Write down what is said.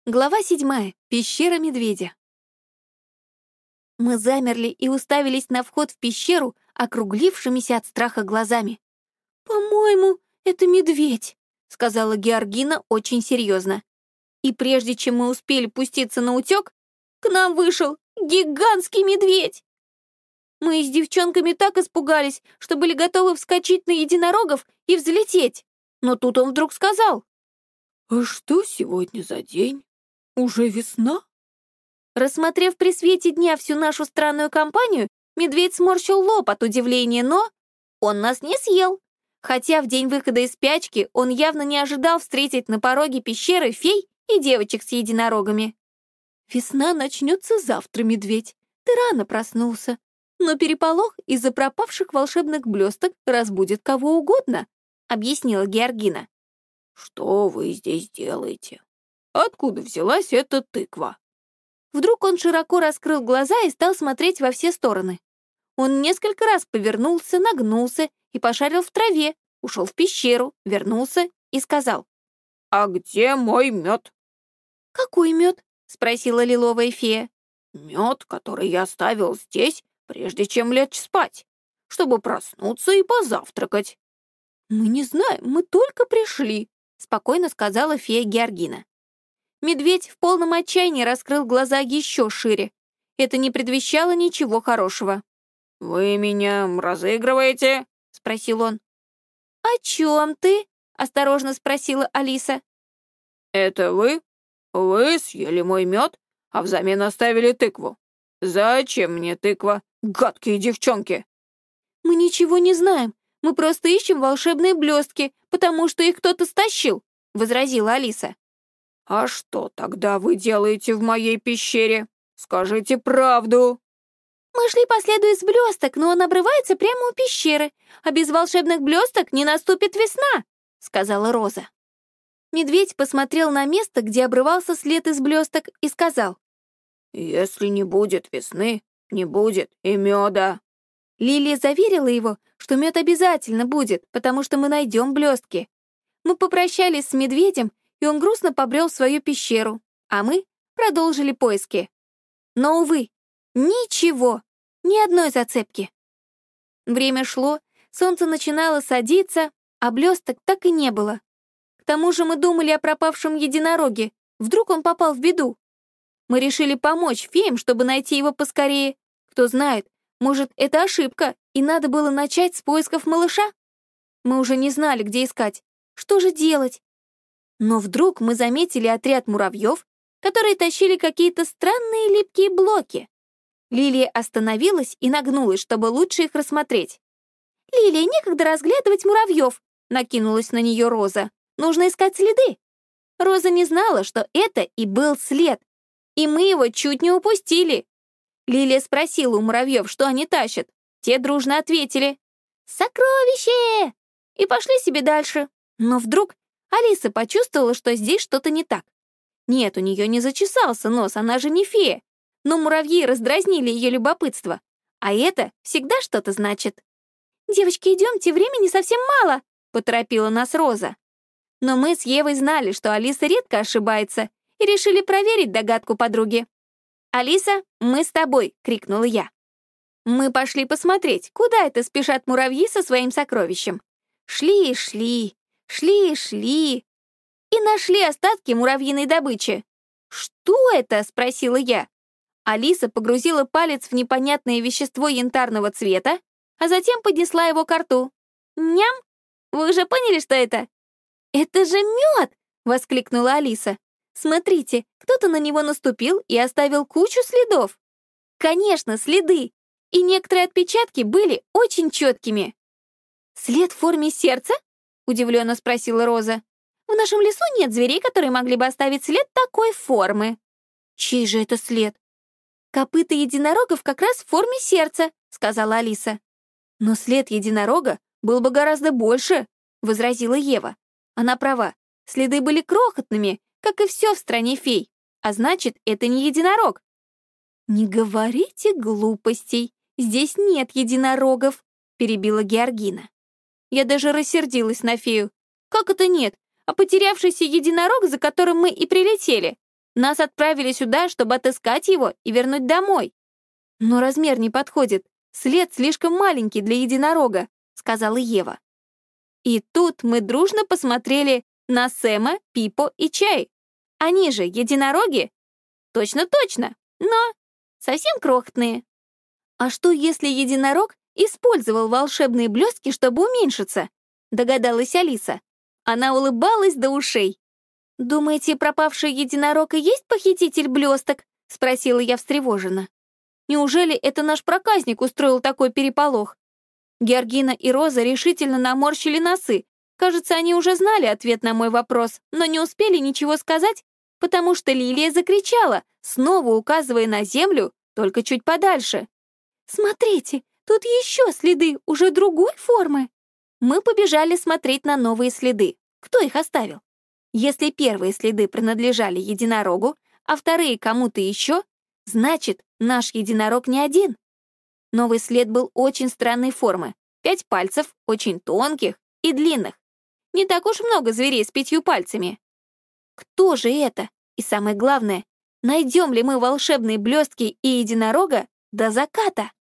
Глава 7. Пещера медведя. Мы замерли и уставились на вход в пещеру, округлившимися от страха глазами. «По-моему, это медведь», — сказала Георгина очень серьезно. И прежде чем мы успели пуститься на утек, к нам вышел гигантский медведь. Мы с девчонками так испугались, что были готовы вскочить на единорогов и взлететь. Но тут он вдруг сказал: «А что сегодня за день? Уже весна?» Рассмотрев при свете дня всю нашу странную компанию, медведь сморщил лоб от удивления, но он нас не съел. Хотя в день выхода из спячки он явно не ожидал встретить на пороге пещеры фей и девочек с единорогами. «Весна начнется завтра, медведь. Ты рано проснулся. Но переполох из-за пропавших волшебных блесток разбудит кого угодно», — объяснила Георгина. «Что вы здесь делаете? Откуда взялась эта тыква?» Вдруг он широко раскрыл глаза и стал смотреть во все стороны. Он несколько раз повернулся, нагнулся и пошарил в траве, ушел в пещеру, вернулся и сказал: «А где мой мед?» «Какой мед?» — спросила лиловая фея. «Мед, который я оставил здесь, прежде чем лечь спать, чтобы проснуться и позавтракать». «Мы не знаем, мы только пришли», — спокойно сказала фея Георгина. Медведь в полном отчаянии раскрыл глаза еще шире. Это не предвещало ничего хорошего. «Вы меня разыгрываете?» — спросил он. «О чем ты?» — осторожно спросила Алиса. «Это вы? Вы съели мой мед, а взамен оставили тыкву. Зачем мне тыква, гадкие девчонки?» «Мы ничего не знаем. Мы просто ищем волшебные блестки, потому что их кто-то стащил», — возразила Алиса. «А что тогда вы делаете в моей пещере? Скажите правду!» «Мы шли по следу из блесток, но он обрывается прямо у пещеры, а без волшебных блесток не наступит весна», — сказала Роза. Медведь посмотрел на место, где обрывался след из блесток, и сказал: «Если не будет весны, не будет и меда». Лилия заверила его, что мед обязательно будет, потому что мы найдем блестки. Мы попрощались с медведем, и он грустно побрел в свою пещеру, а мы продолжили поиски. Но, увы, ничего, ни одной зацепки. Время шло, солнце начинало садиться, а блесток так и не было. К тому же мы думали о пропавшем единороге, вдруг он попал в беду. Мы решили помочь феям, чтобы найти его поскорее. Кто знает, может, это ошибка, и надо было начать с поисков малыша? Мы уже не знали, где искать. Что же делать? Но вдруг мы заметили отряд муравьев, которые тащили какие-то странные липкие блоки. Лилия остановилась и нагнулась, чтобы лучше их рассмотреть. «Лилия, некогда разглядывать муравьев!» — накинулась на нее Роза. «Нужно искать следы!» Роза не знала, что это и был след, и мы его чуть не упустили. Лилия спросила у муравьев, что они тащат. Те дружно ответили: «Сокровище!» и пошли себе дальше. Но вдруг Алиса почувствовала, что здесь что-то не так. Нет, у нее не зачесался нос, она же не фея. Но муравьи раздразнили ее любопытство. А это всегда что-то значит. «Девочки, идемте, времени совсем мало», — поторопила нас Роза. Но мы с Евой знали, что Алиса редко ошибается, и решили проверить догадку подруги. «Алиса, мы с тобой!» — крикнула я. Мы пошли посмотреть, куда это спешат муравьи со своим сокровищем. Шли и шли, шли и шли, и нашли остатки муравьиной добычи. «Что это?» — спросила я. Алиса погрузила палец в непонятное вещество янтарного цвета, а затем поднесла его ко рту. «Ням! Вы уже поняли, что это?» «Это же мед!» — воскликнула Алиса. «Смотрите, кто-то на него наступил и оставил кучу следов». «Конечно, следы! И некоторые отпечатки были очень четкими». «След в форме сердца?» — удивленно спросила Роза. «В нашем лесу нет зверей, которые могли бы оставить след такой формы». «Чей же это след?» «Копыта единорогов как раз в форме сердца», — сказала Алиса. «Но след единорога был бы гораздо больше», — возразила Ева. Она права, следы были крохотными, как и все в стране фей, а значит, это не единорог. «Не говорите глупостей, здесь нет единорогов», — перебила Георгина. Я даже рассердилась на фею. «Как это нет? А потерявшийся единорог, за которым мы и прилетели? Нас отправили сюда, чтобы отыскать его и вернуть домой. Но размер не подходит. След слишком маленький для единорога, сказала Ева. И тут мы дружно посмотрели на Сэма, Пипо и Чай. Они же единороги? Точно-точно, но совсем крохотные. А что, если единорог использовал волшебные блестки, чтобы уменьшиться? Догадалась Алиса. Она улыбалась до ушей. «Думаете, пропавший единорог и есть похититель блесток?» — спросила я встревоженно. «Неужели это наш проказник устроил такой переполох?» Георгина и Роза решительно наморщили носы. Кажется, они уже знали ответ на мой вопрос, но не успели ничего сказать, потому что Лилия закричала, снова указывая на землю, только чуть подальше. «Смотрите, тут еще следы, уже другой формы!» Мы побежали смотреть на новые следы. Кто их оставил? Если первые следы принадлежали единорогу, а вторые кому-то еще, значит, наш единорог не один. Новый след был очень странной формы. 5 пальцев, очень тонких и длинных. Не так уж много зверей с 5 пальцами. Кто же это? И самое главное, найдем ли мы волшебные блестки и единорога до заката?